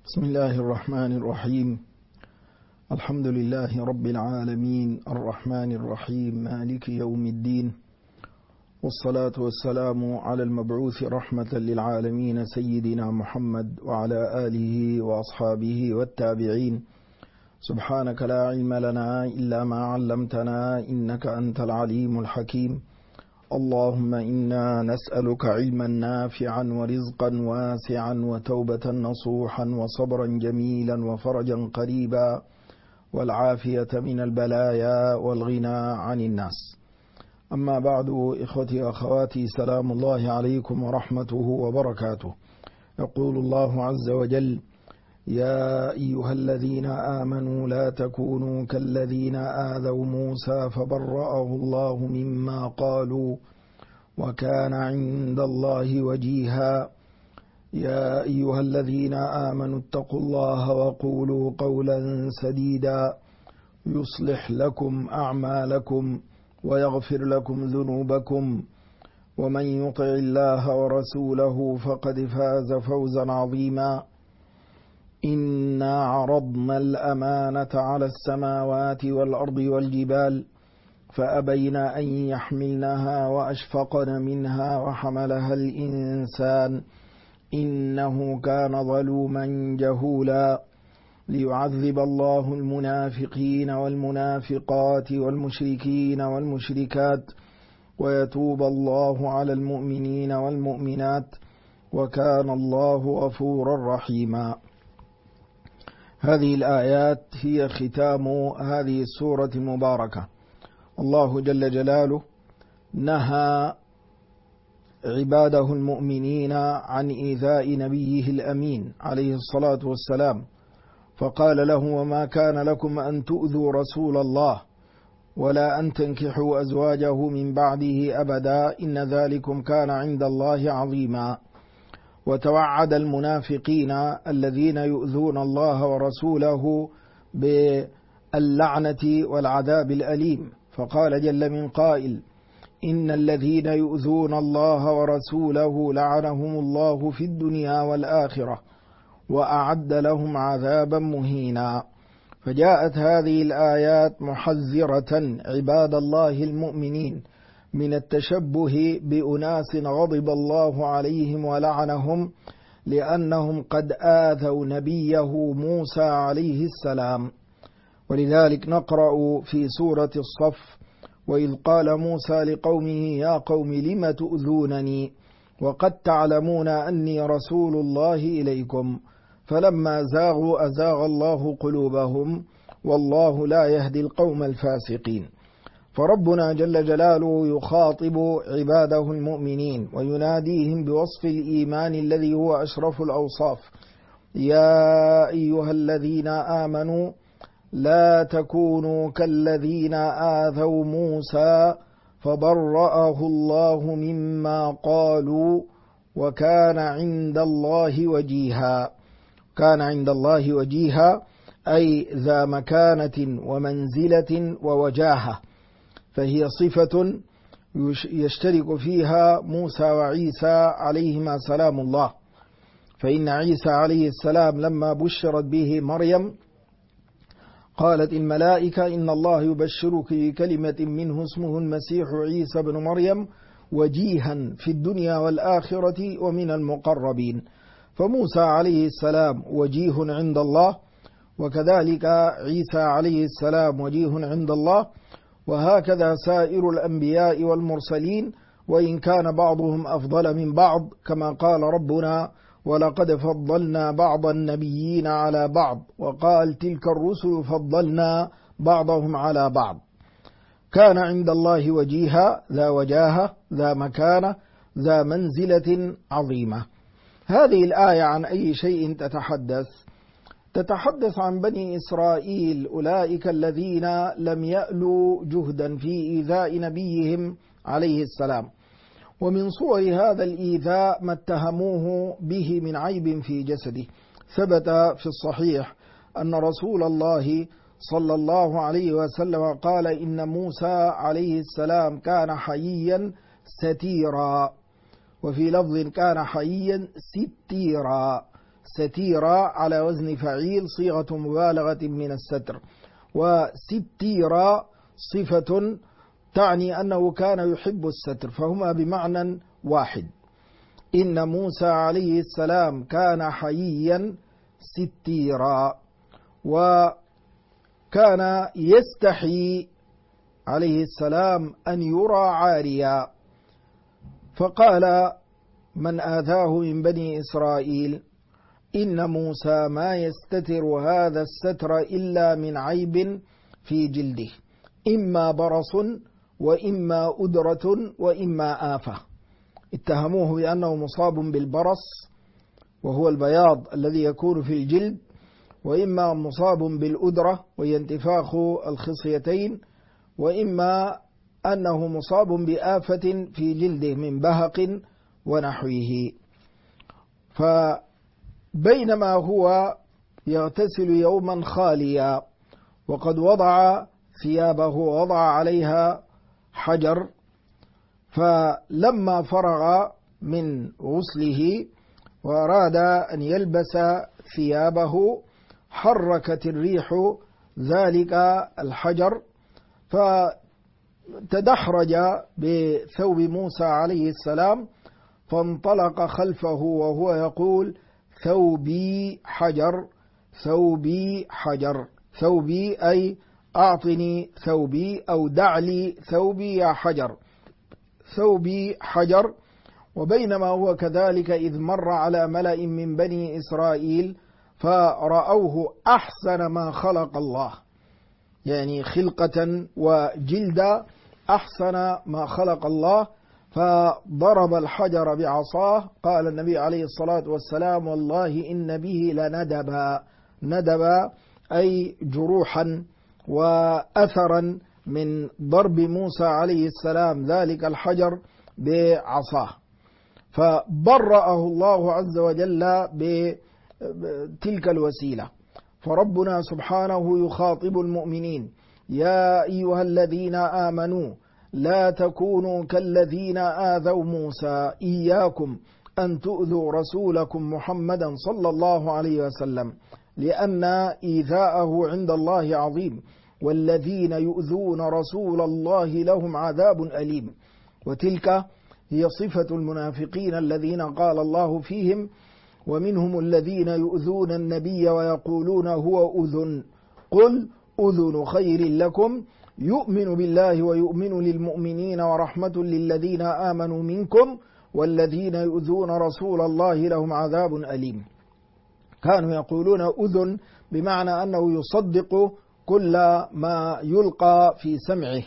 بسم الله الرحمن الرحيم. الحمد لله رب العالمين الرحمن الرحيم مالك يوم الدين، والصلاة والسلام على المبعوث رحمة للعالمين سيدنا محمد وعلى آله وأصحابه والتابعين. سبحانك لا علم لنا إلا ما علمتنا إنك أنت العليم الحكيم. اللهم إنا نسألك علما نافعا ورزقا واسعا وتوبة نصوحا وصبرا جميلا وفرجا قريبا والعافية من البلايا والغنى عن الناس. أما بعد، إخوتي وأخواتي، سلام الله عليكم ورحمته وبركاته. يقول الله عز وجل: يا أيها الذين آمنوا لا تكونوا كالذين آذوا موسى فبرأه الله مما قالوا وكان عند الله وجيها. يا أيها الذين آمنوا اتقوا الله وقولوا قولا سديدا يصلح لكم أعمالكم ويغفر لكم ذنوبكم، ومن يطع الله ورسوله فقد فاز فوزا عظيما. إنا عرضنا الأمانة على السماوات والأرض والجبال فأبين أن يحملنها وأشفقن منها وحملها الإنسان إنه كان ظلوما جهولا. ليعذب الله المنافقين والمنافقات والمشركين والمشركات ويتوب الله على المؤمنين والمؤمنات وكان الله غفورا رحيما. هذه الآيات هي ختام هذه السورة المباركة. الله جل جلاله نهى عباده المؤمنين عن إيذاء نبيه الأمين عليه الصلاة والسلام، فقال له: وما كان لكم أن تؤذوا رسول الله ولا أن تنكحوا أزواجه من بعده أبدا إن ذلكم كان عند الله عظيما. وتوعد المنافقين الذين يؤذون الله ورسوله باللعنة والعذاب الأليم، فقال جل من قائل: إن الذين يؤذون الله ورسوله لعنهم الله في الدنيا والآخرة وأعد لهم عذابا مهينا. فجاءت هذه الآيات محذرة عباد الله المؤمنين من التشبه بأناس غضب الله عليهم ولعنهم لأنهم قد آذوا نبيه موسى عليه السلام. ولذلك نقرأ في سورة الصف: وإذ قال موسى لقومه يا قوم لم تؤذونني وقد تعلمون أني رسول الله إليكم فلما زاغوا أزاغ الله قلوبهم والله لا يهدي القوم الفاسقين. فربنا جل جلاله يخاطب عباده المؤمنين ويناديهم بوصف الإيمان الذي هو أشرف الأوصاف: يا أيها الذين آمنوا لا تكونوا كالذين آذوا موسى فبرأه الله مما قالوا وكان عند الله وجيها. كان عند الله وجيها أي ذا مكانة ومنزلة ووجاهة، فهي صفة يشترك فيها موسى وعيسى عليهما سلام الله. فإن عيسى عليه السلام لما بشرت به مريم قالت الملائكة: إن الله يبشرك بكلمة منه اسمه المسيح عيسى بن مريم وجيها في الدنيا والآخرة ومن المقربين. فموسى عليه السلام وجيه عند الله، وكذلك عيسى عليه السلام وجيه عند الله، وهكذا سائر الأنبياء والمرسلين، وإن كان بعضهم أفضل من بعض كما قال ربنا: ولقد فضلنا بعض النبيين على بعض، وقال تلك الرسل فضلنا بعضهم على بعض. كان عند الله وجيها، ذا وجاهة، ذا مكانة، ذا منزلة عظيمة. هذه الآية عن أي شيء تتحدث؟ تتحدث عن بني إسرائيل، أولئك الذين لم يألوا جهدا في إيذاء نبيهم عليه السلام. ومن صور هذا الإيذاء ما اتهموه به من عيب في جسده. ثبت في الصحيح أن رسول الله صلى الله عليه وسلم قال: إن موسى عليه السلام كان حييا ستيرا، وفي لفظ كان حييا ستيرا. ستيرا على وزن فعيل صيغة مبالغة من الستر، وستيرا صفة تعني أنه كان يحب الستر، فهما بمعنى واحد. إن موسى عليه السلام كان حييا ستيرا، وكان يستحي عليه السلام أن يرى عاريا، فقال من آذاه من بني إسرائيل إن موسى ما يستتر هذا الستر إلا من عيب في جلده، إما برص وإما أدرة وإما آفة. اتهموه بأنه مصاب بالبرص وهو البياض الذي يكون في الجلد، وإما مصاب بالأدرة وهي انتفاخ الخصيتين، وإما أنه مصاب بآفة في جلده من بهق ونحوه. فبينما هو يغتسل يوما خاليا وقد وضع ثيابه ووضع عليها حجر، فلما فرغ من غسله وأراد أن يلبس ثيابه حركت الريح ذلك الحجر فتدحرج بثوب موسى عليه السلام، فانطلق خلفه وهو يقول ثوبي حجر ثوبي حجر، ثوبي أي أعطني ثوبي أو دع لي ثوبي يا حجر، ثوبي حجر. وبينما هو كذلك إذ مر على ملأ من بني إسرائيل فرأوه أحسن ما خلق الله، يعني خلقة وجلدا أحسن ما خلق الله، فضرب الحجر بعصاه. قال النبي عليه الصلاة والسلام والله إن به لندبا، ندبا أي جروحا وأثرا من ضرب موسى عليه السلام ذلك الحجر بعصاه، فبرأه الله عز وجل بتلك الوسيلة. فربنا سبحانه يخاطب المؤمنين يا أيها الذين آمنوا لا تكونوا كالذين آذوا موسى إياكم أن تؤذوا رسولكم محمدا صلى الله عليه وسلم لأن إيذاءه عند الله عظيم، والذين يؤذون رسول الله لهم عذاب أليم. وتلك هي صفة المنافقين الذين قال الله فيهم ومنهم الذين يؤذون النبي ويقولون هو أذن، قل أذن خير لكم يؤمن بالله ويؤمن للمؤمنين ورحمة للذين آمنوا منكم والذين يؤذون رسول الله لهم عذاب أليم. كانوا يقولون أذن بمعنى أنه يصدق كل ما يلقى في سمعه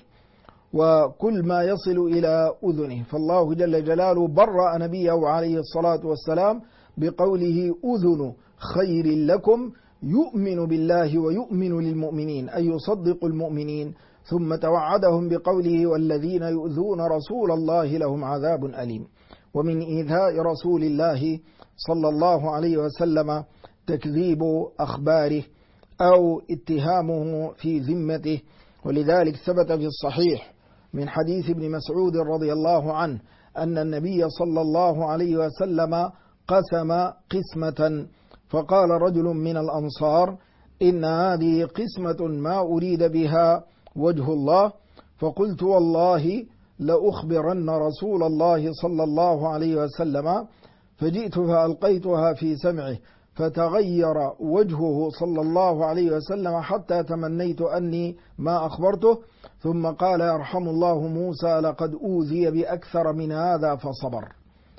وكل ما يصل إلى أذنه، فالله جل جلاله برأ نبيه عليه الصلاة والسلام بقوله أذن خير لكم يؤمن بالله ويؤمن للمؤمنين، أي يصدق المؤمنين، ثم توعدهم بقوله والذين يؤذون رسول الله لهم عذاب أليم. ومن إيذاء رسول الله صلى الله عليه وسلم تكذيب أخباره أو اتهامه في ذمته، ولذلك ثبت في الصحيح من حديث ابن مسعود رضي الله عنه أن النبي صلى الله عليه وسلم قسم قسمة، فقال رجل من الأنصار إن هذه قسمة ما أريد بها وجه الله، فقلت والله لأخبرن رسول الله صلى الله عليه وسلم، فجئت فألقيتها في سمعه فتغير وجهه صلى الله عليه وسلم حتى تمنيت أني ما أخبرته، ثم قال يرحم الله موسى لقد أوذي بأكثر من هذا فصبر.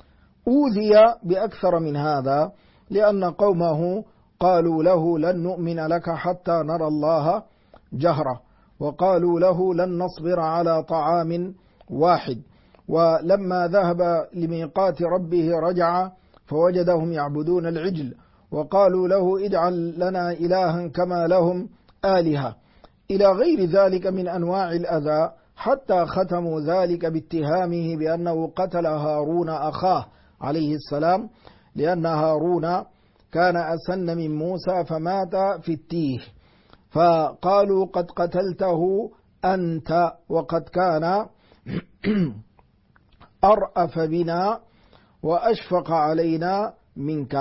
أوذي بأكثر من هذا لأن قومه قالوا له لن نؤمن لك حتى نرى الله جهرة، وقالوا له لن نصبر على طعام واحد، ولما ذهب لميقات ربه رجع فوجدهم يعبدون العجل، وقالوا له اجعل لنا إلها كما لهم آلهة، إلى غير ذلك من أنواع الأذى، حتى ختموا ذلك باتهامه بأنه قتل هارون أخاه عليه السلام، لأن هارون كان أسن من موسى فمات في التيه، فقالوا قد قتلته أنت وقد كان أرأف بنا وأشفق علينا منك،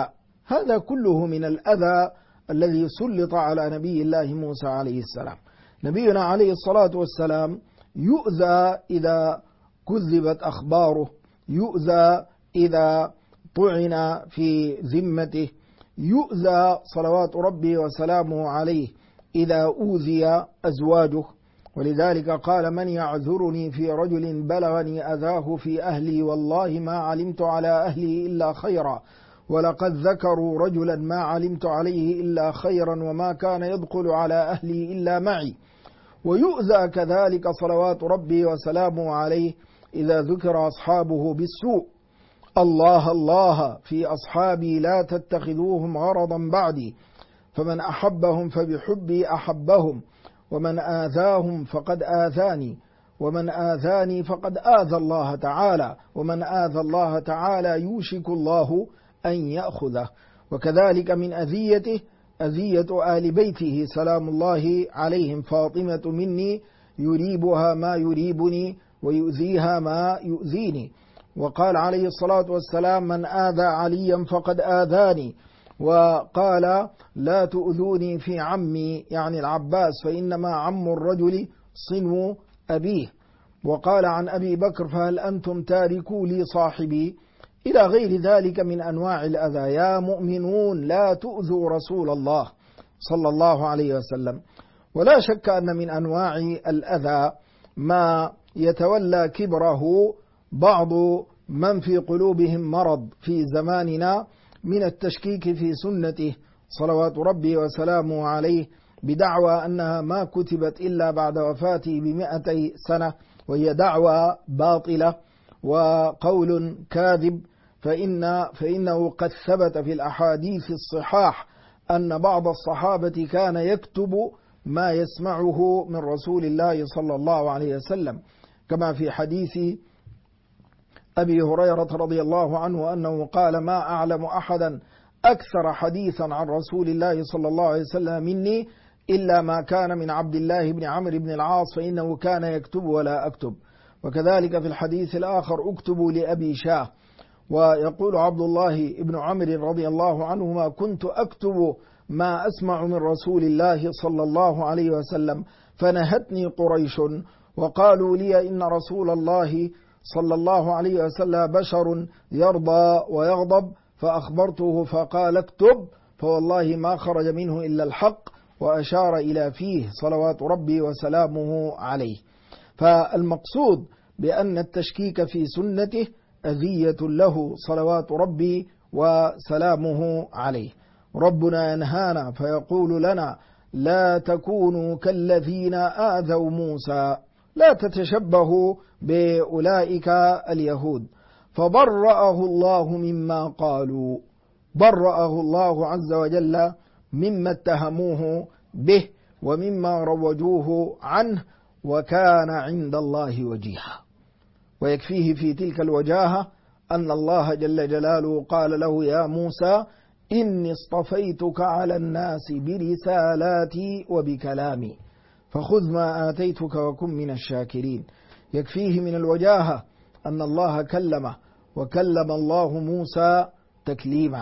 هذا كله من الأذى الذي سلط على نبي الله موسى عليه السلام. نبينا عليه الصلاة والسلام يؤذى إذا كذبت أخباره، يؤذى إذا طعن في ذمته، يؤذى صلوات ربي وسلامه عليه إذا أوذي أزواجه. ولذلك قال: من يعذرني في رجل بلغني أذاه في أهلي والله ما علمت على أهلي إلا خيرا، ولقد ذكروا رجلا ما علمت عليه إلا خيرا وما كان يدخل على أهلي إلا معي. ويؤذى كذلك صلوات ربي وسلامه عليه إذا ذكر أصحابه بالسوء: الله الله في أصحابي لا تتخذوهم غرضا بعدي، فمن أحبهم فبحبي أحبهم، ومن آذاهم فقد آذاني، ومن آذاني فقد آذى الله تعالى، ومن آذى الله تعالى يوشك الله أن يأخذه. وكذلك من أذيته أذية آل بيته سلام الله عليهم: فاطمة مني يريبها ما يريبني ويؤذيها ما يؤذيني. وقال عليه الصلاة والسلام: من آذى عليا فقد آذاني. وقال: لا تؤذوني في عمي، يعني العباس، فإنما عم الرجل صنو أبيه. وقال عن أبي بكر: فهل أنتم تاركوا لي صاحبي، إلى غير ذلك من أنواع الأذى. يا مؤمنون لا تؤذوا رسول الله صلى الله عليه وسلم. ولا شك أن من أنواع الأذى ما يتولى كبره بعض من في قلوبهم مرض في زماننا من التشكيك في سنته صلوات ربي وسلامه عليه، بدعوى أنها ما كتبت إلا بعد وفاته ب200 سنة، وهي دعوى باطلة وقول كاذب. فإنه قد ثبت في الأحاديث الصحاح أن بعض الصحابة كان يكتب ما يسمعه من رسول الله صلى الله عليه وسلم، كما في حديث أبي هريرة رضي الله عنه أنه قال: ما أعلم أحدا أكثر حديثا عن رسول الله صلى الله عليه وسلم مني إلا ما كان من عبد الله بن عمرو بن العاص، فإنه كان يكتب ولا أكتب. وكذلك في الحديث الآخر: اكتبوا لأبي شاه. ويقول عبد الله بن عمرو رضي الله عنهما: كنت أكتب ما أسمع من رسول الله صلى الله عليه وسلم، فنهتني قريش وقالوا لي إن رسول الله صلى الله عليه وسلم بشر يرضى ويغضب، فأخبرته فقال: اكتب، فوالله ما خرج منه إلا الحق، وأشار إلى فيه صلوات ربي وسلامه عليه. فالمقصود بأن التشكيك في سنته أذية له صلوات ربي وسلامه عليه. ربنا ينهانا فيقول لنا: لا تكونوا كالذين آذوا موسى، لا تتشبهوا بأولئك اليهود. فبرأه الله مما قالوا، برأه الله عز وجل مما اتهموه به ومما روجوه عنه، وكان عند الله وجيها. ويكفيه في تلك الوجاهة أن الله جل جلاله قال له: يا موسى إني اصطفيتك على الناس برسالاتي وبكلامي فخذ ما آتيتك وكن من الشاكرين. يكفيه من الوجاهة أن الله كلمه، وكلم الله موسى تكليما.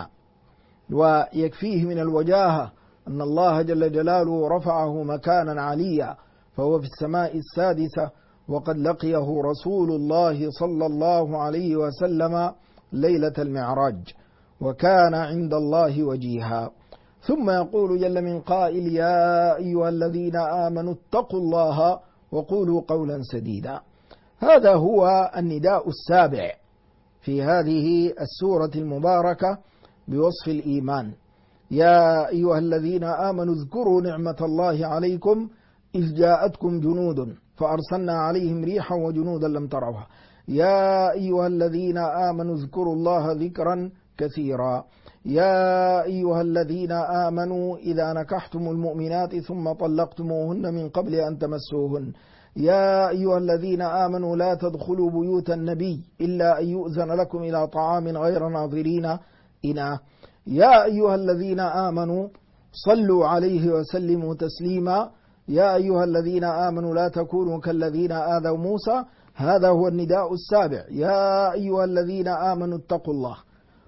ويكفيه من الوجاهة أن الله جل جلاله رفعه مكانا عليا، فهو في السماء السادسة، وقد لقيه رسول الله صلى الله عليه وسلم ليلة المعراج، وكان عند الله وجيها. ثم يقول جل من قائل: يا أيها الذين آمنوا اتقوا الله وقولوا قولا سديدا. هذا هو النداء السابع في هذه السورة المباركة بوصف الإيمان. يا أيها الذين آمنوا اذكروا نعمة الله عليكم إذ جاءتكم جنود فأرسلنا عليهم ريحا وجنودا لم تروها. يا أيها الذين آمنوا اذكروا الله ذكرا كثيرا. يا أيها الذين آمنوا إذا نكحتم المؤمنات ثم طلقتموهن من قبل أن تمسوهن. يا أيها الذين آمنوا لا تدخلوا بيوت النبي إلا أن يؤذن لكم إلى طعام غير ناظرين إناه. يا أيها الذين آمنوا صلوا عليه وسلموا تسليما. يا أيها الذين آمنوا لا تكونوا كالذين آذوا موسى. هذا هو النداء السابع: يا أيها الذين آمنوا اتقوا الله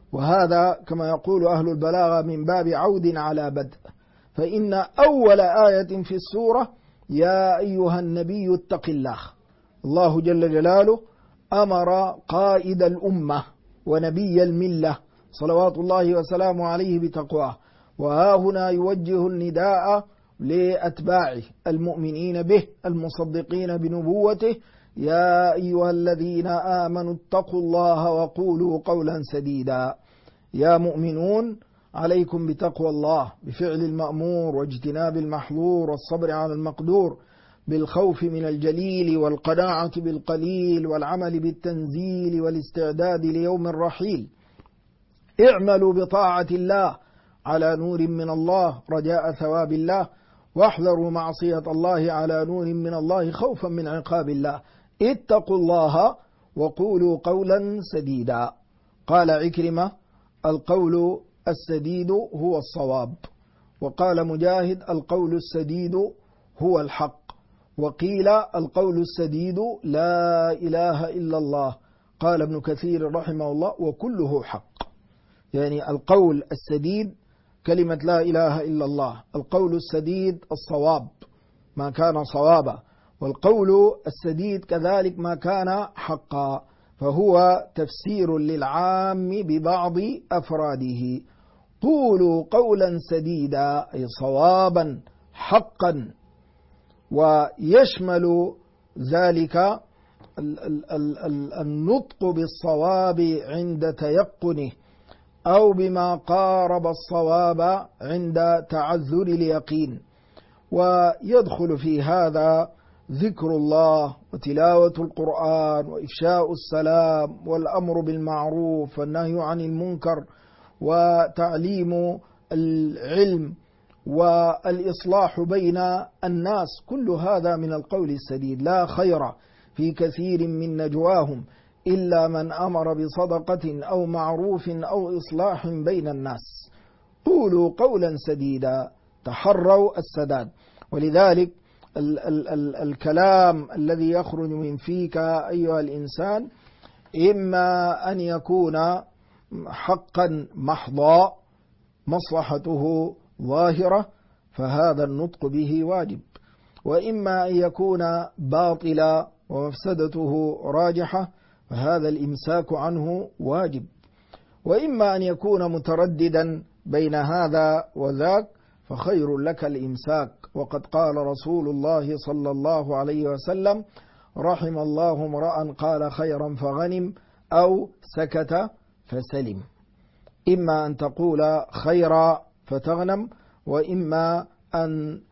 وهذا كما يقول أهل البلاغة من باب عود على بدء. فإن أول آية في السورة يا أيها النبي اتق الله. الله جل جلاله أمر قائد الأمة ونبي الملة صلوات الله وسلامه عليه بتقواه، وها هنا يوجه النداء لأتباعه المؤمنين به المصدقين بنبوته: يا أيها الذين آمنوا اتقوا الله وقولوا قولا سديدا. يا مؤمنون عليكم بتقوى الله بفعل المأمور واجتناب المحظور والصبر على المقدور، بالخوف من الجليل والقناعة بالقليل والعمل بالتنزيل والاستعداد ليوم الرحيل. اعملوا بطاعة الله على نور من الله رجاء ثواب الله، واحذروا معصية الله على نور من الله خوفا من عقاب الله. اتقوا الله وقولوا قولا سديدا. قال عكرمة: القول السديد هو الصواب. وقال مجاهد: القول السديد هو الحق. وقيل: القول السديد لا إله إلا الله. قال ابن كثير رحمه الله: وكله حق. يعني القول السديد كلمة لا إله إلا الله، القول السديد الصواب ما كان صوابا، والقول السديد كذلك ما كان حقا، فهو تفسير للعام ببعض أفراده. قولوا قولا سديدا أي صوابا حقا، ويشمل ذلك النطق بالصواب عند تيقنه، أو بما قارب الصواب عند تعذر اليقين. ويدخل في هذا ذكر الله وتلاوة القرآن وإفشاء السلام والأمر بالمعروف والنهي عن المنكر وتعليم العلم والإصلاح بين الناس. كل هذا من القول السديد. لا خير في كثير من نجواهم إلا من أمر بصدقة أو معروف أو إصلاح بين الناس. قولوا قولا سديدا، تحروا السداد. ولذلك الكلام الذي يخرج من فيك أيها الإنسان إما أن يكون حقا محضا مصلحته ظاهرة فهذا النطق به واجب، وإما أن يكون باطلا ومفسدته راجحة فهذا الإمساك عنه واجب، وإما أن يكون مترددا بين هذا وذاك فخير لك الإمساك. وقد قال رسول الله صلى الله عليه وسلم: رحم الله امرأ قال خيرا فغنم أو سكت فسلم. إما أن تقول خيرا فتغنم، وإما أن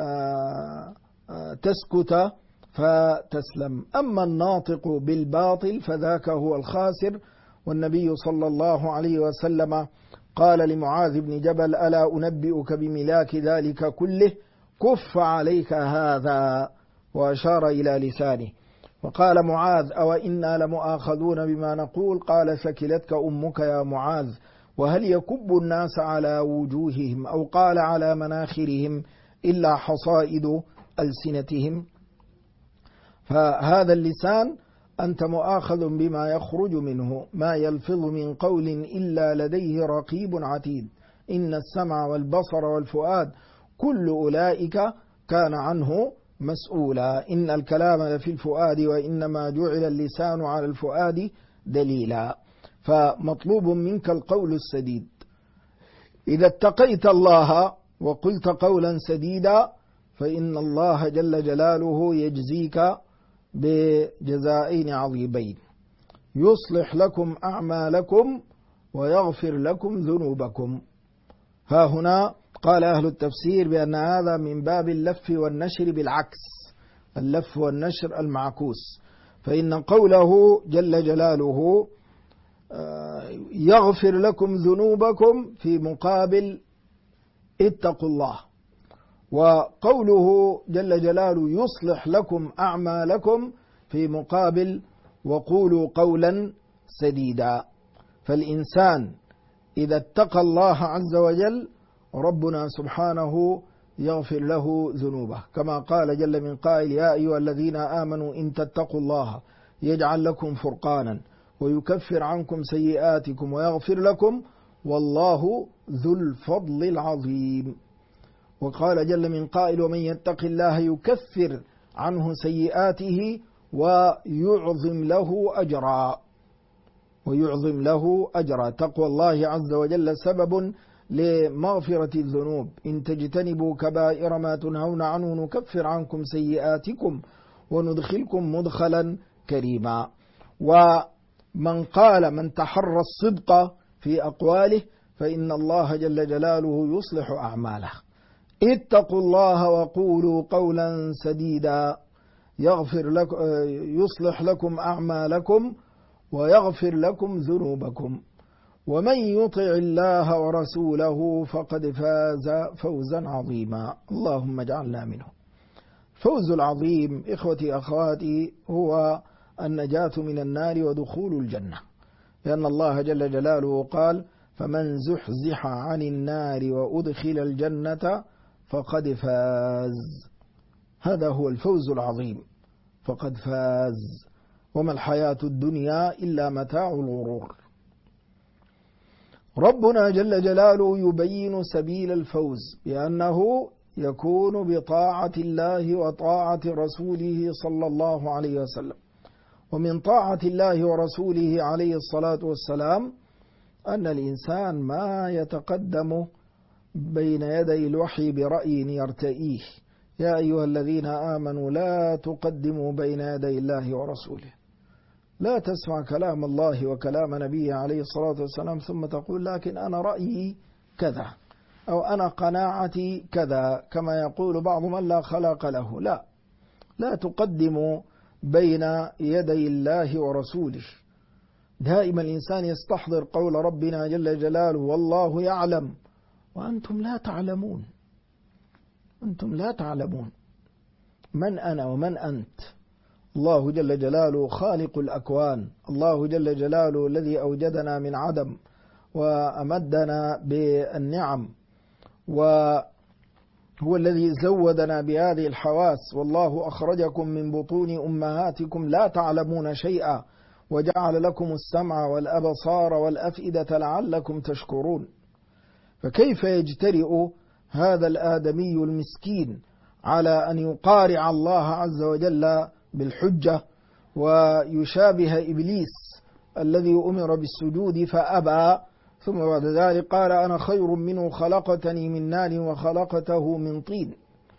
تسكت فتسلم. أما الناطق بالباطل فذاك هو الخاسر. والنبي صلى الله عليه وسلم قال لمعاذ بن جبل: ألا أنبئك بملاك ذلك كله؟ كف عليك هذا، وأشار إلى لسانه. وقال معاذ: أو إنا لمؤاخذون بما نقول؟ قال: ثكلتك أمك يا معاذ، وهل يكب الناس على وجوههم أو قال على مناخرهم إلا حصائد ألسنتهم؟ فهذا اللسان أنت مؤاخذ بما يخرج منه، ما يلفظ من قول إلا لديه رقيب عتيد. إن السمع والبصر والفؤاد كل أولئك كان عنه مسؤولا. إن الكلام لفي الفؤاد وإنما جعل اللسان على الفؤاد دليلا. فمطلوب منك القول السديد. إذا اتقيت الله وقلت قولا سديدا فإن الله جل جلاله يجزيك بجزائين عظيمين: يصلح لكم أعمالكم ويغفر لكم ذنوبكم. ها هنا قال أهل التفسير بأن هذا من باب اللف والنشر بالعكس، اللف والنشر المعكوس. فإن قوله جل جلاله يغفر لكم ذنوبكم في مقابل اتقوا الله، وقوله جل جلاله يصلح لكم أعمالكم في مقابل وقولوا قولا سديدا. فالإنسان إذا اتقى الله عز وجل ربنا سبحانه يغفر له ذنوبه، كما قال جل من قائل: يا أيها الذين آمنوا إن تتقوا الله يجعل لكم فرقانا ويكفر عنكم سيئاتكم ويغفر لكم والله ذو الفضل العظيم. وقال جل من قائل ومن يتق الله يكفر عنه سيئاته ويعظم له أجرا. تقوى الله عز وجل سبب لمغفرة الذنوب. إن تجتنبوا كبائر ما تنهون عنه نكفر عنكم سيئاتكم وندخلكم مدخلا كريما. من تحرى الصدق في أقواله فإن الله جل جلاله يصلح أعماله. اتقوا الله وقولوا قولا سديدا يصلح لكم أعمالكم ويغفر لكم ذنوبكم ومن يطع الله ورسوله فقد فاز فوزا عظيما. اللهم اجعلنا منه. فوز العظيم إخوتي أخواتي هو النجاة من النار ودخول الجنة، لأن الله جل جلاله قال فمن زحزح عن النار وأدخل الجنة فقد فاز. هذا هو الفوز العظيم، فقد فاز. وما الحياة الدنيا إلا متاع الغرور. ربنا جل جلاله يبين سبيل الفوز بأنه يكون بطاعة الله وطاعة رسوله صلى الله عليه وسلم. ومن طاعة الله ورسوله عليه الصلاة والسلام أن الإنسان ما يتقدم بين يدي الوحي برأي يرتئيه. يا أيها الذين آمنوا لا تقدموا بين يدي الله ورسوله. لا تسمع كلام الله وكلام نبيه عليه الصلاة والسلام ثم تقول لكن أنا رأيي كذا أو أنا قناعتي كذا، كما يقول بعض من لا خلاق له. لا تقدموا بين يدي الله ورسوله. دائما الإنسان يستحضر قول ربنا جل جلاله والله يعلم وأنتم لا تعلمون. أنتم لا تعلمون من أنا ومن أنت. الله جل جلاله خالق الأكوان، الله جل جلاله الذي أوجدنا من عدم وأمدنا بالنعم، وهو الذي زودنا بهذه الحواس. والله أخرجكم من بطون أمهاتكم لا تعلمون شيئا وجعل لكم السمع والأبصار والأفئدة لعلكم تشكرون. فكيف يجترئ هذا الآدمي المسكين على أن يقارع الله عز وجل بالحجة ويشابه إبليس الذي أمر بالسجود فأبى، ثم بعد ذلك قال أنا خير منه خلقتني من نار وخلقته من طين.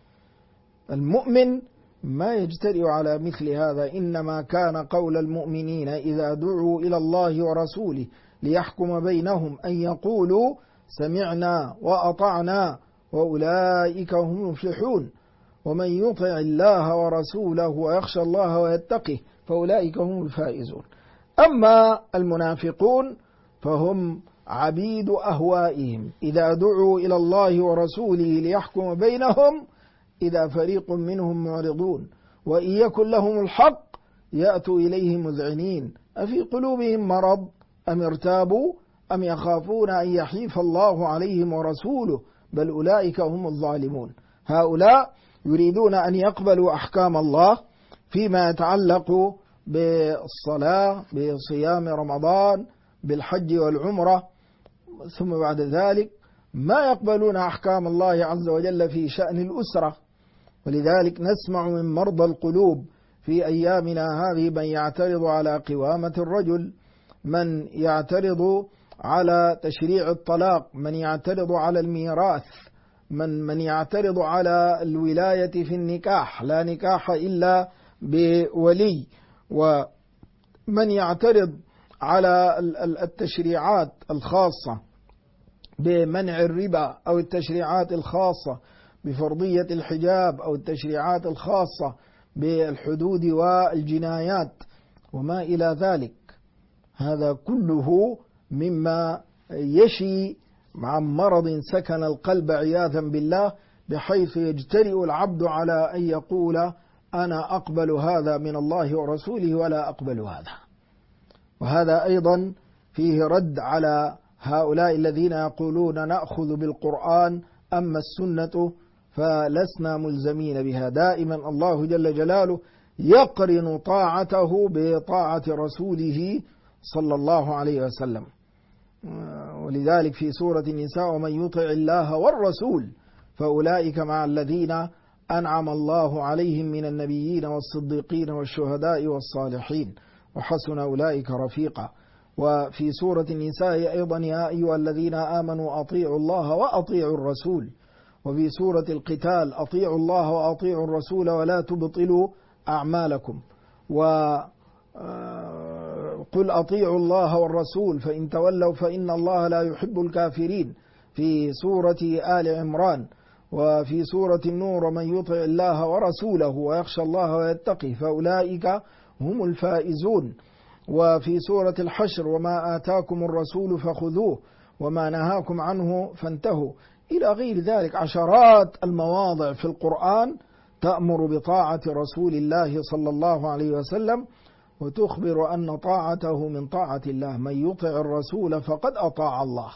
المؤمن ما يجترئ على مثل هذا. إنما كان قول المؤمنين إذا دعوا إلى الله ورسوله ليحكم بينهم أن يقولوا سمعنا وأطعنا وأولئك هم المفلحون. ومن يطع الله ورسوله ويخشى الله ويتقه فأولئك هم الفائزون. أما المنافقون فهم عبيد أهوائهم. إذا دعوا إلى الله ورسوله ليحكم بينهم إذا فريق منهم معرضون وإن يكن لهم الحق يأتوا إليه مذعنين أفي قلوبهم مرض أم ارتابوا أم يخافون أن يحيف الله عليهم ورسوله بل أولئك هم الظالمون. هؤلاء يريدون أن يقبلوا أحكام الله فيما يتعلق بالصلاة، بصيام رمضان، بالحج والعمرة، ثم بعد ذلك ما يقبلون أحكام الله عز وجل في شأن الأسرة. ولذلك نسمع من مرضى القلوب في أيامنا هذه من يعترض على قوامة الرجل، من يعترض على تشريع الطلاق، من يعترض على الميراث، من يعترض على الولاية في النكاح، لا نكاح إلا بولي، ومن يعترض على التشريعات الخاصة بمنع الربا أو التشريعات الخاصة بفرضية الحجاب أو التشريعات الخاصة بالحدود والجنايات وما إلى ذلك. هذا كله مما يشي مع مرض سكن القلب عياذا بالله، بحيث يجترئ العبد على أن يقول أنا أقبل هذا من الله ورسوله ولا أقبل هذا. وهذا أيضا فيه رد على هؤلاء الذين يقولون نأخذ بالقرآن أما السنة فلسنا ملزمين بها. دائما الله جل جلاله يقرن طاعته بطاعة رسوله صلى الله عليه وسلم. ولذلك في سورة النساء ومن يطع الله والرسول فأولئك مع الذين أنعم الله عليهم من النبيين والصديقين والشهداء والصالحين وحسن أولئك رفيقا. وفي سورة النساء أيضا يا أيها الذين آمنوا أطيعوا الله وأطيعوا الرسول. وفي سورة القتال أطيعوا الله وأطيعوا الرسول ولا تبطلوا أعمالكم. وقل أطيعوا الله والرسول فإن تولوا فإن الله لا يحب الكافرين في سورة آل عمران. وفي سورة النور من يطع الله ورسوله ويخشى الله ويتقي فأولئك هم الفائزون. وفي سورة الحشر وما آتاكم الرسول فخذوه وما نهاكم عنه فانتهوا إلى غير ذلك. عشرات المواضع في القرآن تأمر بطاعة رسول الله صلى الله عليه وسلم وتخبر أن طاعته من طاعة الله. من يطع الرسول فقد أطاع الله.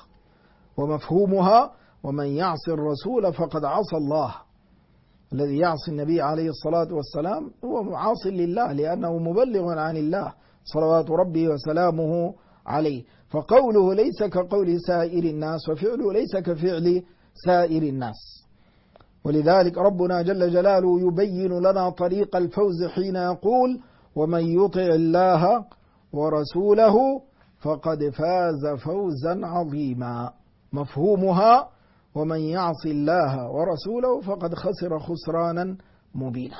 ومفهومها ومن يعص الرسول فقد عصى الله. الذي يعصي النبي عليه الصلاة والسلام هو معاص لله لأنه مبلغ عن الله صلوات ربي وسلامه عليه. فقوله ليس كقول سائر الناس وفعله ليس كفعل سائر الناس. ولذلك ربنا جل جلاله يبين لنا طريق الفوز حين يقول ومن يطع الله ورسوله فقد فاز فوزا عظيما. مفهومها ومن يعص الله ورسوله فقد خسر خسرانا مبينا.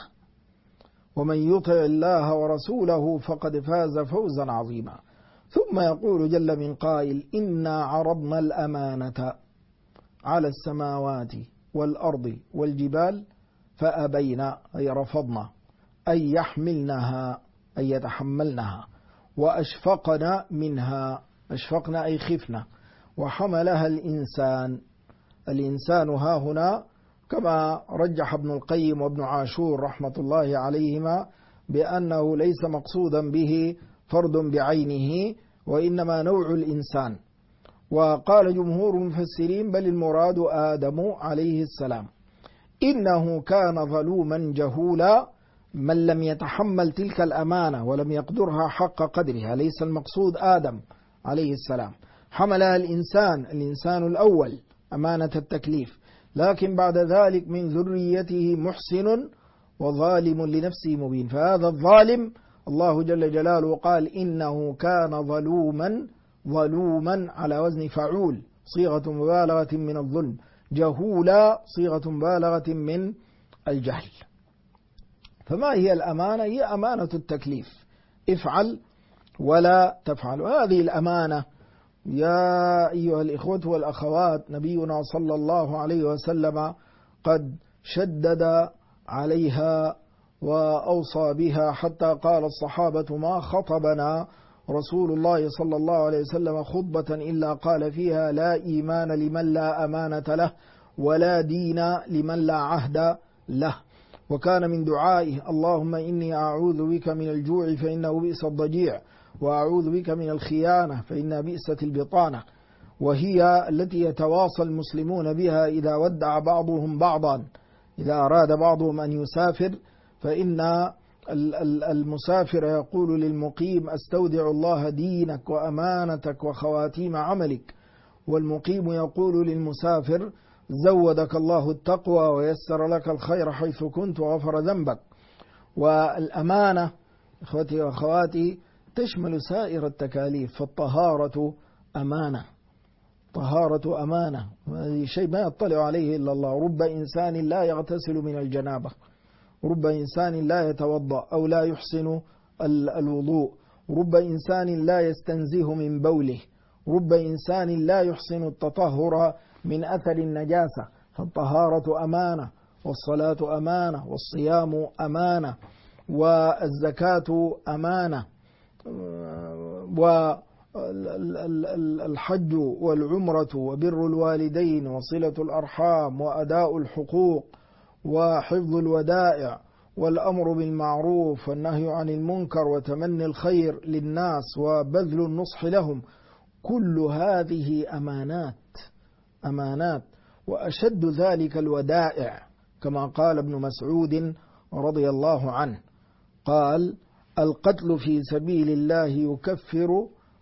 ومن يطع الله ورسوله فقد فاز فوزا عظيما. ثم يقول جل من قائل إنا عرضنا الأمانة على السماوات والأرض والجبال فأبينا أي رفضنا أن يحملنها أي يتحملنها وأشفقنا منها أشفقنا أي خفنا وحملها الإنسان. الإنسان ها هنا كما رجح ابن القيم وابن عاشور رحمة الله عليهما بأنه ليس مقصودا به فرد بعينه وإنما نوع الإنسان. وقال جمهور المفسرين بل المراد آدم عليه السلام إنه كان ظلوما جهولا من لم يتحمل تلك الأمانة ولم يقدرها حق قدرها. ليس المقصود آدم عليه السلام. حملها الإنسان الأول أمانة التكليف لكن بعد ذلك من ذريته محسن وظالم لنفسه مبين. فهذا الظالم الله جل جلاله قال إنه كان ظلوما على وزن فعول صيغة مبالغة من الظلم. جهولا صيغة مبالغة من الجهل. فما هي الأمانة؟ هي أمانة التكليف افعل ولا تفعل. وهذه الأمانة يا أيها الإخوة والأخوات نبينا صلى الله عليه وسلم قد شدد عليها وأوصى بها حتى قال الصحابة ما خطبنا رسول الله صلى الله عليه وسلم خطبة إلا قال فيها لا إيمان لمن لا أمانة له ولا دين لمن لا عهد له. وكان من دعائه اللهم إني أعوذ بك من الجوع فإنه بئس الضجيع وأعوذ بك من الخيانة فإنها بئست البطانة. وهي التي يتواصل المسلمون بها إذا ودع بعضهم بعضا. إذا أراد بعضهم أن يسافر فإن المسافر يقول للمقيم أستودع الله دينك وأمانتك وخواتيم عملك. والمقيم يقول للمسافر زودك الله التقوى ويسر لك الخير حيث كنت وغفر ذنبك. والأمانة إخوتي وأخواتي تشمل سائر التكاليف. فالطهارة أمانة. طهارة أمانة هذه شيء ما يطلع عليه إلا الله. رب إنسان لا يغتسل من الجنابة رب إنسان لا يتوضأ أو لا يحسن الوضوء رب إنسان لا يستنزه من بوله رب إنسان لا يحسن التطهر من أثر النجاسة. فالطهارة أمانة والصلاة أمانة والصيام أمانة والزكاة أمانة والحج والعمرة وبر الوالدين وصلة الأرحام وأداء الحقوق وحفظ الودائع والأمر بالمعروف والنهي عن المنكر وتمني الخير للناس وبذل النصح لهم. كل هذه أمانات. وأشد ذلك الودائع كما قال ابن مسعود رضي الله عنه قال القتل في سبيل الله يكفر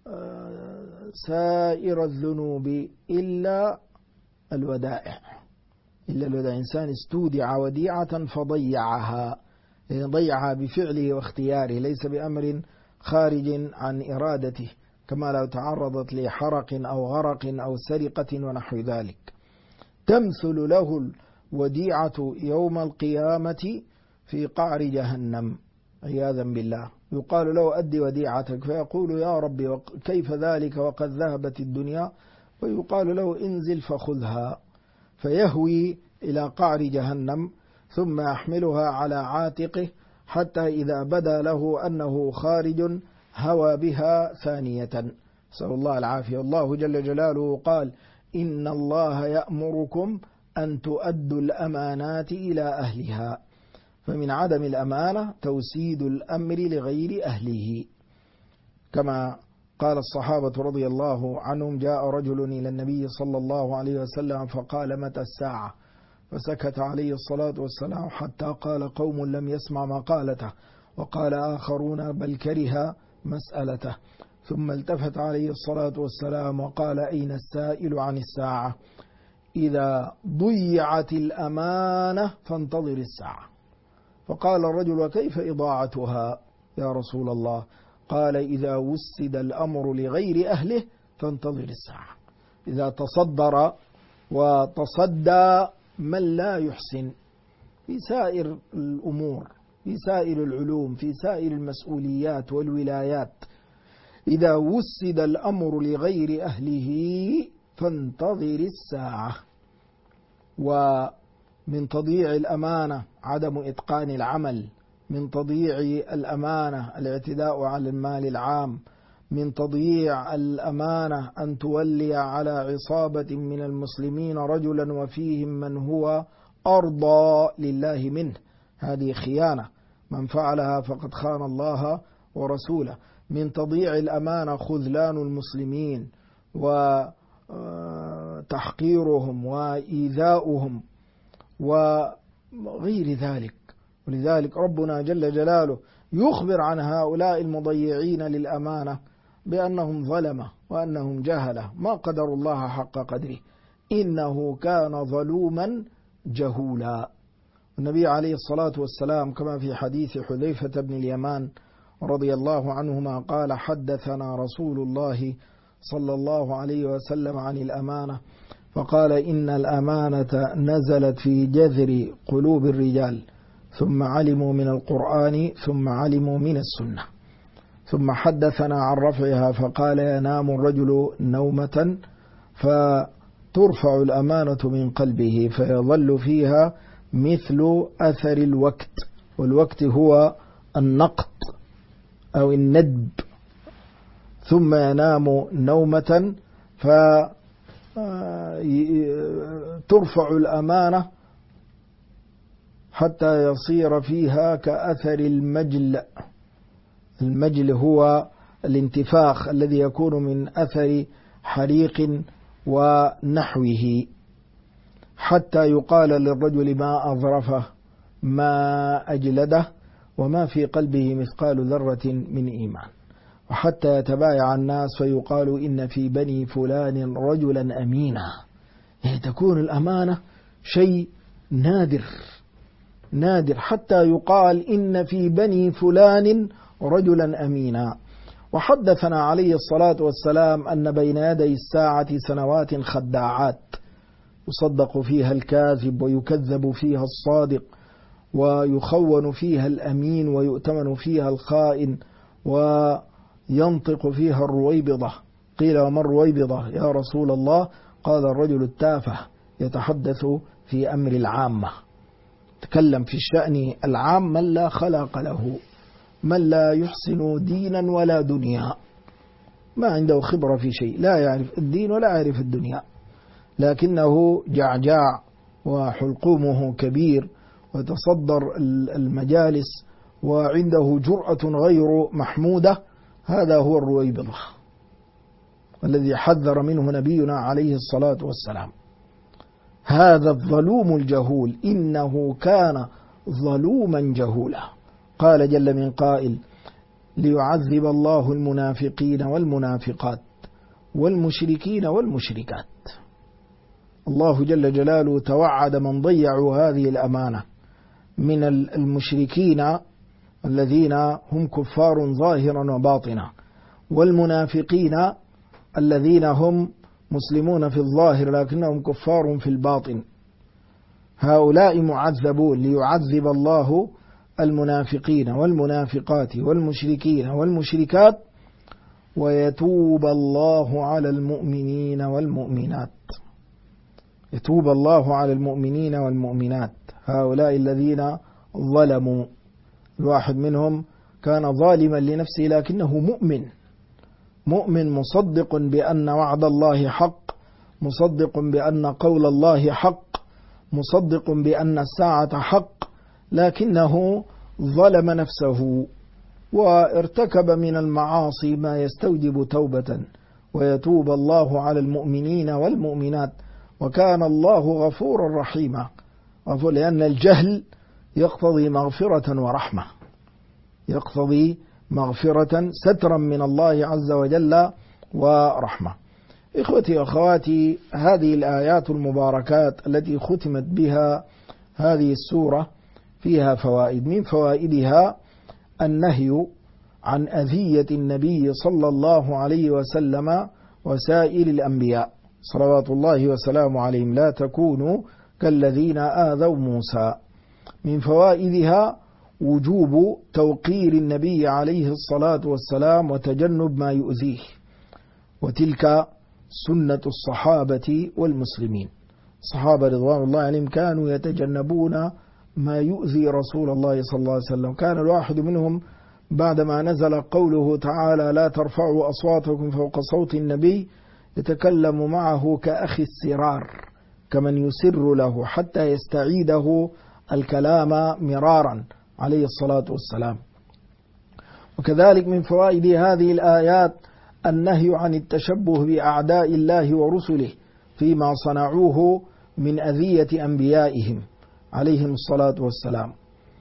سائر الذنوب إلا الودائع. إنسان استودع وديعة فضيعها، يعني ضيعها بفعله واختياره ليس بأمر خارج عن إرادته، كما لو تعرضت لحرق أو غرق أو سرقة ونحو ذلك. تمثل له الوديعة يوم القيامة في قعر جهنم عياذا بالله. يقال له أدي وديعتك، فيقول يا ربي كيف ذلك وقد ذهبت الدنيا؟ ويقال له انزل فخذها، فيهوي إلى قعر جهنم ثم يحملها على عاتقه حتى إذا بدا له أنه خارج هوى بها ثانية، نسأل الله العافية. الله جل جلاله قال إن الله يأمركم أن تؤدوا الأمانات إلى أهلها، فمن عدم الأمانة توسيد الأمر لغير أهله، كما قال الصحابة رضي الله عنهم جاء رجل إلى النبي صلى الله عليه وسلم فقال متى الساعة؟ فسكت عليه الصلاة والسلام حتى قال قوم لم يسمع مقالته، وقال آخرون بل كره مسألته، ثم التفت عليه الصلاة والسلام وقال أين السائل عن الساعة؟ إذا ضيعت الأمانة فانتظر الساعة. فقال الرجل وكيف إضاعتها يا رسول الله؟ قال إذا وسد الأمر لغير أهله فانتظر الساعة. إذا تصدر وتصدى من لا يحسن في سائر الأمور، في سائر العلوم، في سائر المسؤوليات والولايات، إذا وسد الأمر لغير أهله فانتظر الساعة. ومن تضييع الأمانة عدم إتقان العمل، من تضييع الأمانة الاعتداء على المال العام، من تضييع الأمانة أن تولي على عصابة من المسلمين رجلا وفيهم من هو أرضى لله منه، هذه خيانة، من فعلها فقد خان الله ورسوله. من تضييع الأمانة خذلان المسلمين وتحقيرهم وإيذاؤهم وغير ذلك. ولذلك ربنا جل جلاله يخبر عن هؤلاء المضيعين للأمانة بأنهم ظلمة وأنهم جهلة ما قدر الله حق قدره، إنه كان ظلوما جهولا. النبي عليه الصلاة والسلام كما في حديث حذيفة بن اليمان رضي الله عنهما قال حدثنا رسول الله صلى الله عليه وسلم عن الأمانة فقال إن الأمانة نزلت في جذر قلوب الرجال ثم علموا من القرآن ثم علموا من السنة، ثم حدثنا عن رفعها فقال ينام الرجل نومة فترفع الأمانة من قلبه فيظل فيها مثل أثر الوقت، والوقت هو النقط أو الندب، ثم ينام نومة فترفع الأمانة حتى يصير فيها كأثر المجل. المجل هو الانتفاخ الذي يكون من أثر حريق ونحوه، حتى يقال للرجل ما أظرفه ما أجلده وما في قلبه مثقال ذرة من إيمان، وحتى يتبايع الناس فيقال إن في بني فلان رجلا أمينا. يعني تكون الأمانة شيء نادر حتى يقال إن في بني فلان رجلا أمينا. وحدثنا عليه الصلاة والسلام أن بين يدي الساعة سنوات خداعات يصدق فيها الكاذب ويكذب فيها الصادق، ويخون فيها الأمين ويؤتمن فيها الخائن، وينطق فيها الرويبضة. قيل وما الرويبضة يا رسول الله؟ قال الرجل التافه يتحدث في أمر العامة، تكلم في الشأن العام من لا خلق له، من لا يحسن دينا ولا دنيا، ما عنده خبرة في شيء، لا يعرف الدين ولا يعرف الدنيا، لكنه جعجاع وحلقومه كبير ويتصدر المجالس وعنده جرأة غير محمودة. هذا هو الرويبضة الذي حذر منه نبينا عليه الصلاة والسلام. هذا الظلوم الجهول إنه كان ظلوما جهولا. قال جل من قائل ليعذب الله المنافقين والمنافقات والمشركين والمشركات. الله جل جلاله توعد من ضيعوا هذه الأمانة من المشركين الذين هم كفار ظاهرا وباطنا، والمنافقين الذين هم مسلمون في الظاهر لكنهم كفار في الباطن. هؤلاء معذبون ليعذب الله المنافقين والمنافقات والمشركين والمشركات ويتوب الله على المؤمنين والمؤمنات. يتوب الله على المؤمنين والمؤمنات، هؤلاء الذين ظلموا. الواحد منهم كان ظالما لنفسه لكنه مؤمن مصدق بأن وعد الله حق، مصدق بأن قول الله حق، مصدق بأن الساعة حق، لكنه ظلم نفسه وارتكب من المعاصي ما يستوجب توبة، ويتوب الله على المؤمنين والمؤمنات، وكان الله غفورا رحيما. لأن الجهل يقتضي مغفرة ورحمة، يقتضي مغفرة سترا من الله عز وجل ورحمة. إخوتي وأخواتي، هذه الآيات المباركات التي ختمت بها هذه السورة فيها فوائد. من فوائدها النهي عن أذية النبي صلى الله عليه وسلم وسائر الأنبياء صلوات الله وسلامه عليهم، لا تكونوا كالذين آذوا موسى. من فوائدها وجوب توقير النبي عليه الصلاة والسلام وتجنب ما يؤذيه، وتلك سنة الصحابة والمسلمين. الصحابة رضوان الله عليهم كانوا يتجنبون ما يؤذي رسول الله صلى الله عليه وسلم. كان الواحد منهم بعدما نزل قوله تعالى لا ترفعوا أصواتكم فوق صوت النبي يتكلم معه كأخي السرار، كمن يسر له حتى يستعيده الكلام مرارا عليه الصلاة والسلام. وكذلك من فوائد هذه الآيات النهي عن التشبه بأعداء الله ورسله فيما صنعوه من أذية أنبيائهم عليهم الصلاة والسلام.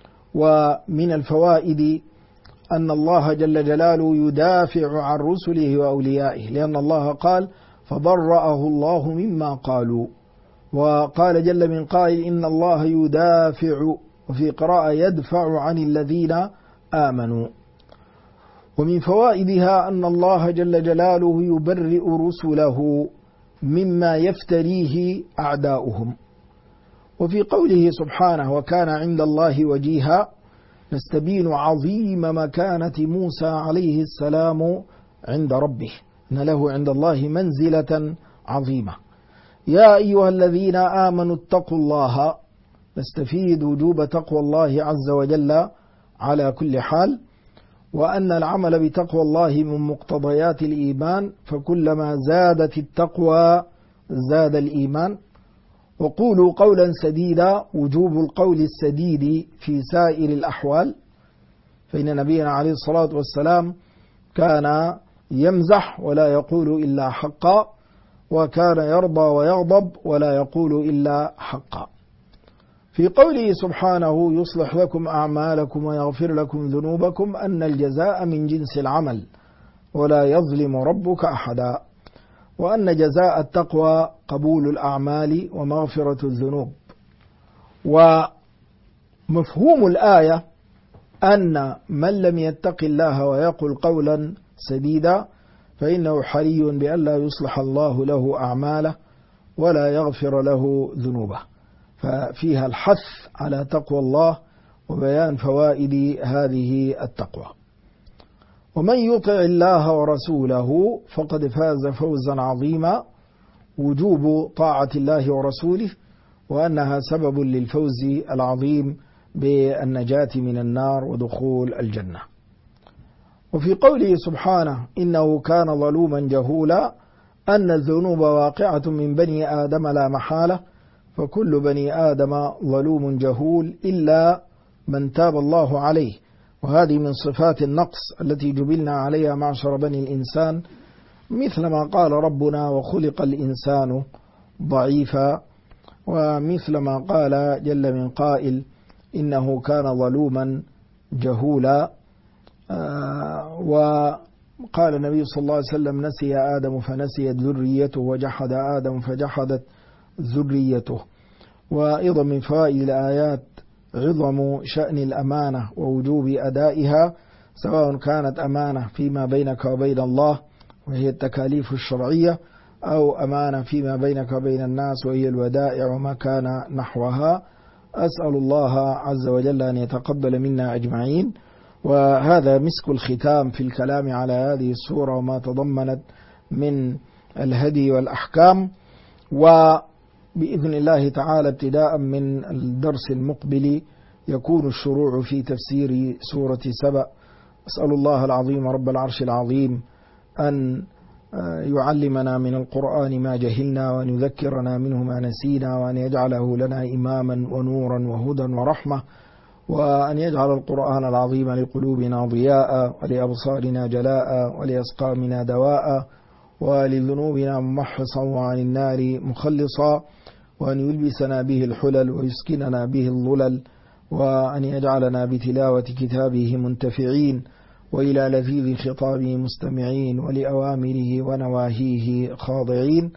ومن الفوائد أن الله جل جلاله يدافع عن رسله وأوليائه، لأن الله قال فبرأه الله مما قالوا، وقال جل من قائل إن الله يدافع، وفي قراءة يدفع عن الذين آمنوا. ومن فوائدها أن الله جل جلاله يبرئ رسله مما يفتريه أعداؤهم. وفي قوله سبحانه وكان عند الله وجيها نستبين عظيم مكانة موسى عليه السلام عند ربه، أن له عند الله منزلة عظيمة. يا أيها الذين آمنوا اتقوا الله، نستفيد وجوب تقوى الله عز وجل على كل حال، وأن العمل بتقوى الله من مقتضيات الإيمان، فكلما زادت التقوى زاد الإيمان. وقولوا قولا سديدا، وجوب القول السديد في سائر الأحوال، فإن نبينا عليه الصلاة والسلام كان يمزح ولا يقول إلا حقا، وكان يرضى ويغضب ولا يقول إلا حقا. في قوله سبحانه يصلح لكم أعمالكم ويغفر لكم ذنوبكم أن الجزاء من جنس العمل ولا يظلم ربك أحدا، وأن جزاء التقوى قبول الأعمال ومغفرة الذنوب. ومفهوم الآية أن من لم يتق الله ويقل قولا سديدا فإنه حري بأن لا يصلح الله له أعماله ولا يغفر له ذنوبه. ففيها الحث على تقوى الله وبيان فوائد هذه التقوى. ومن يطع الله ورسوله فقد فاز فوزا عظيما، وجوب طاعة الله ورسوله، وأنها سبب للفوز العظيم بالنجاة من النار ودخول الجنة. وفي قوله سبحانه إنه كان ظلوما جهولا، أن الذنوب واقعة من بني آدم لا محالة، فكل بني آدم ظلوم جهول إلا من تاب الله عليه. وهذه من صفات النقص التي جبلنا عليها معشر بني الإنسان، مثل ما قال ربنا وخلق الإنسان ضعيفا، ومثل ما قال جل من قائل إنه كان ظلوما جهولا. وقال النبي صلى الله عليه وسلم نسي آدم فنسيت ذريته وجحد آدم فجحدت ذريته. وأيضا من فوائد الآيات عظم شأن الأمانة ووجوب أدائها، سواء كانت أمانة فيما بينك وبين الله وهي التكاليف الشرعية، أو أمانة فيما بينك وبين الناس وهي الودائع وما كان نحوها. أسأل الله عز وجل أن يتقبل منا أجمعين. وهذا مسك الختام في الكلام على هذه السورة وما تضمنت من الهدي والأحكام. وبإذن الله تعالى ابتداء من الدرس المقبل يكون الشروع في تفسير سورة سبأ. أسأل الله العظيم رب العرش العظيم أن يعلمنا من القرآن ما جهلنا، وأن يذكرنا منه ما نسينا، وأن يجعله لنا إماما ونورا وهدى ورحمة، وأن يجعل القرآن العظيم لقلوبنا ضياء ولأبصارنا جلاء ولأسقامنا دواء ولذنوبنا ممحصا وعن النار مخلصا، وأن يلبسنا به الحلل ويسكننا به الظلل، وأن يجعلنا بتلاوة كتابه منتفعين، وإلى لذيذ خطابه مستمعين، ولأوامره ونواهيه خاضعين.